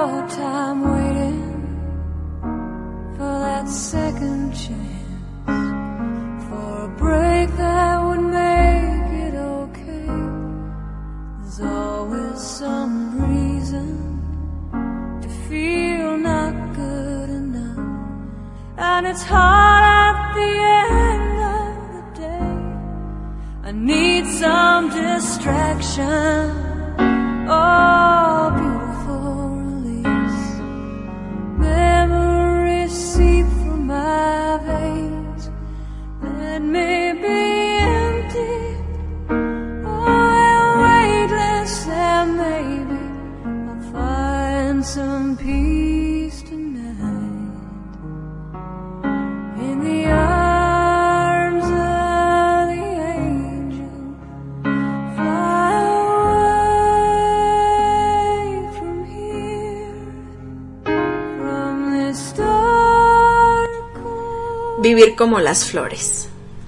your time waiting for that second chance, for a break that would make it okay. There's always some reason to feel not good enough, and it's hard at the end of the day. I need some distraction, oh, beautiful release. Memories seep from my veins. Let me be empty, oh, weightless, and maybe I'll find some peace tonight in the arms of the angel. Fly away from here, from this dark cold. Vivir como las flores.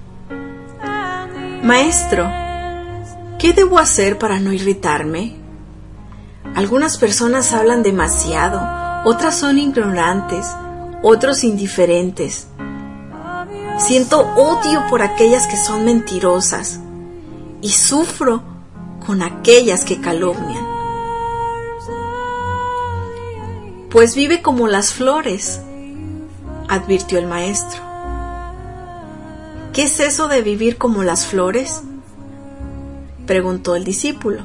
Maestro, ¿qué debo hacer para no irritarme? Algunas personas hablan demasiado, otras son ignorantes, otros indiferentes. Siento odio por aquellas que son mentirosas y sufro con aquellas que calumnian. Pues vive como las flores, advirtió el maestro. ¿Qué es eso de vivir como las flores?, preguntó el discípulo.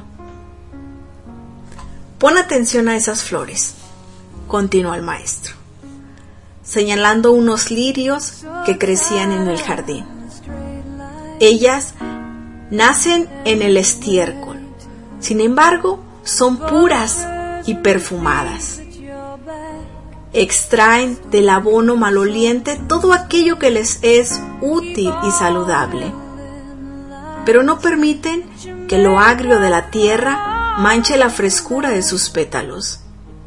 Pon atención a esas flores, continuó el maestro, señalando unos lirios que crecían en el jardín. Ellas nacen en el estiércol, sin embargo, son puras y perfumadas. Extraen del abono maloliente todo aquello que les es útil y saludable, pero no permiten que lo agrio de la tierra manche la frescura de sus pétalos.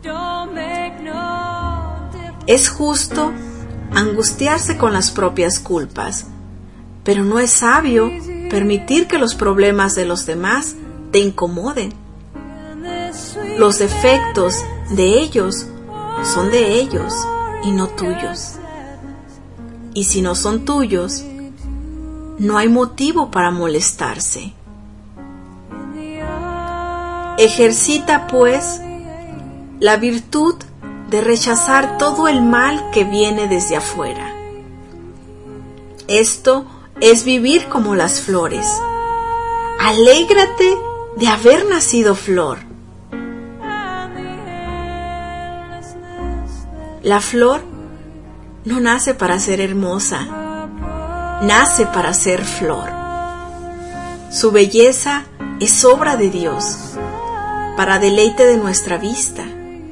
Es justo angustiarse con las propias culpas, pero no es sabio permitir que los problemas de los demás te incomoden. Los defectos de ellos son de ellos y no tuyos. Y si no son tuyos, no hay motivo para molestarse. Ejercita, pues, la virtud de rechazar todo el mal que viene desde afuera. Esto es vivir como las flores. Alégrate de haber nacido flor. La flor no nace para ser hermosa, nace para ser flor. Su belleza es obra de Dios, para deleite de nuestra vista.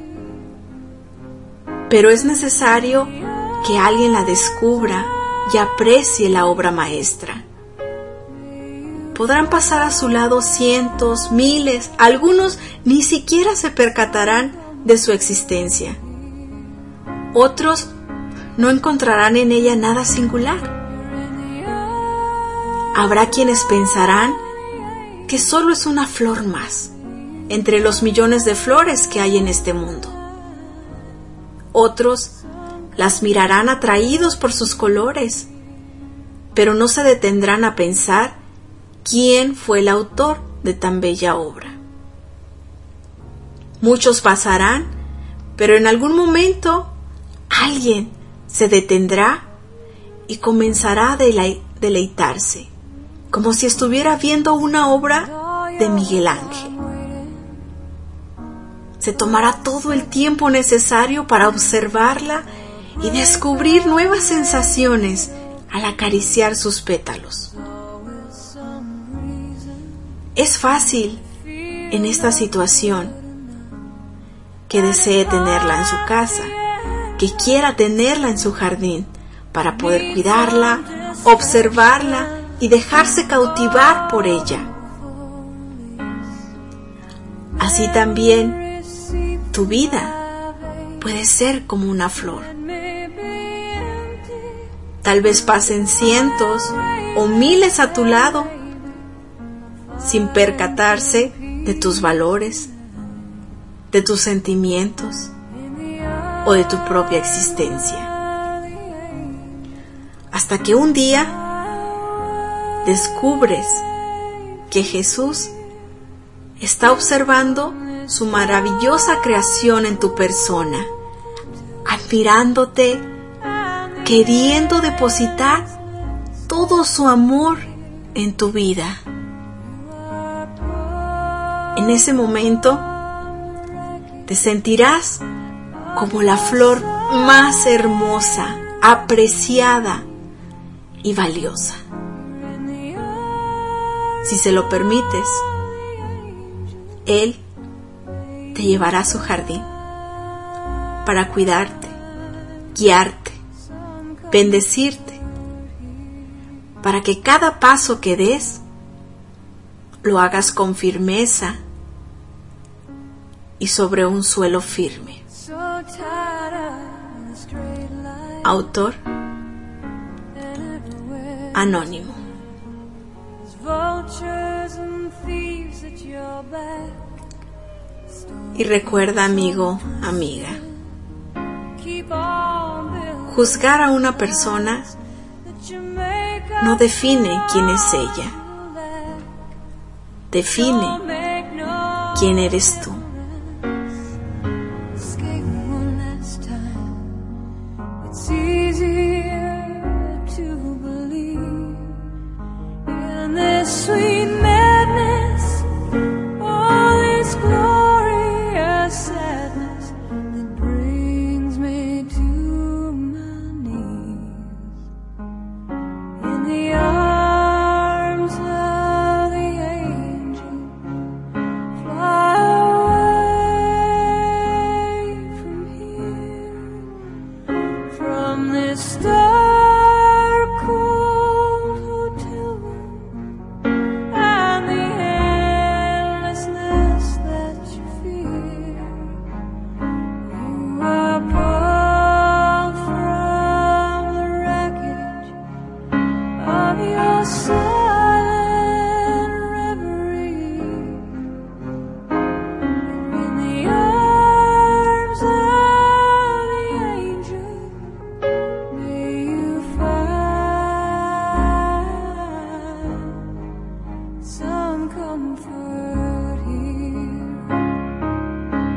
Pero es necesario que alguien la descubra y aprecie la obra maestra. Podrán pasar a su lado cientos, miles, algunos ni siquiera se percatarán de su existencia. Otros no encontrarán en ella nada singular. Habrá quienes pensarán que solo es una flor más entre los millones de flores que hay en este mundo. Otros las mirarán atraídos por sus colores, pero no se detendrán a pensar quién fue el autor de tan bella obra. Muchos pasarán, pero en algún momento alguien se detendrá y comenzará a deleitarse, como si estuviera viendo una obra de Miguel Ángel. Se tomará todo el tiempo necesario para observarla y descubrir nuevas sensaciones al acariciar sus pétalos. Es fácil en esta situación que desee tenerla en su casa, que quiera tenerla en su jardín para poder cuidarla, observarla y dejarse cautivar por ella. Así también tu vida puede ser como una flor. Tal vez pasen cientos o miles a tu lado sin percatarse de tus valores, de tus sentimientos, o de tu propia existencia. Hasta que un día descubres que Jesús está observando su maravillosa creación en tu persona, admirándote, queriendo depositar todo su amor en tu vida. En ese momento te sentirás como la flor más hermosa, apreciada y valiosa. Si se lo permites, Él te llevará a su jardín para cuidarte, guiarte, bendecirte, para que cada paso que des lo hagas con firmeza y sobre un suelo firme. Autor anónimo. Y recuerda, amigo, amiga, juzgar a una persona no define quién es ella, define quién eres tú. Sweet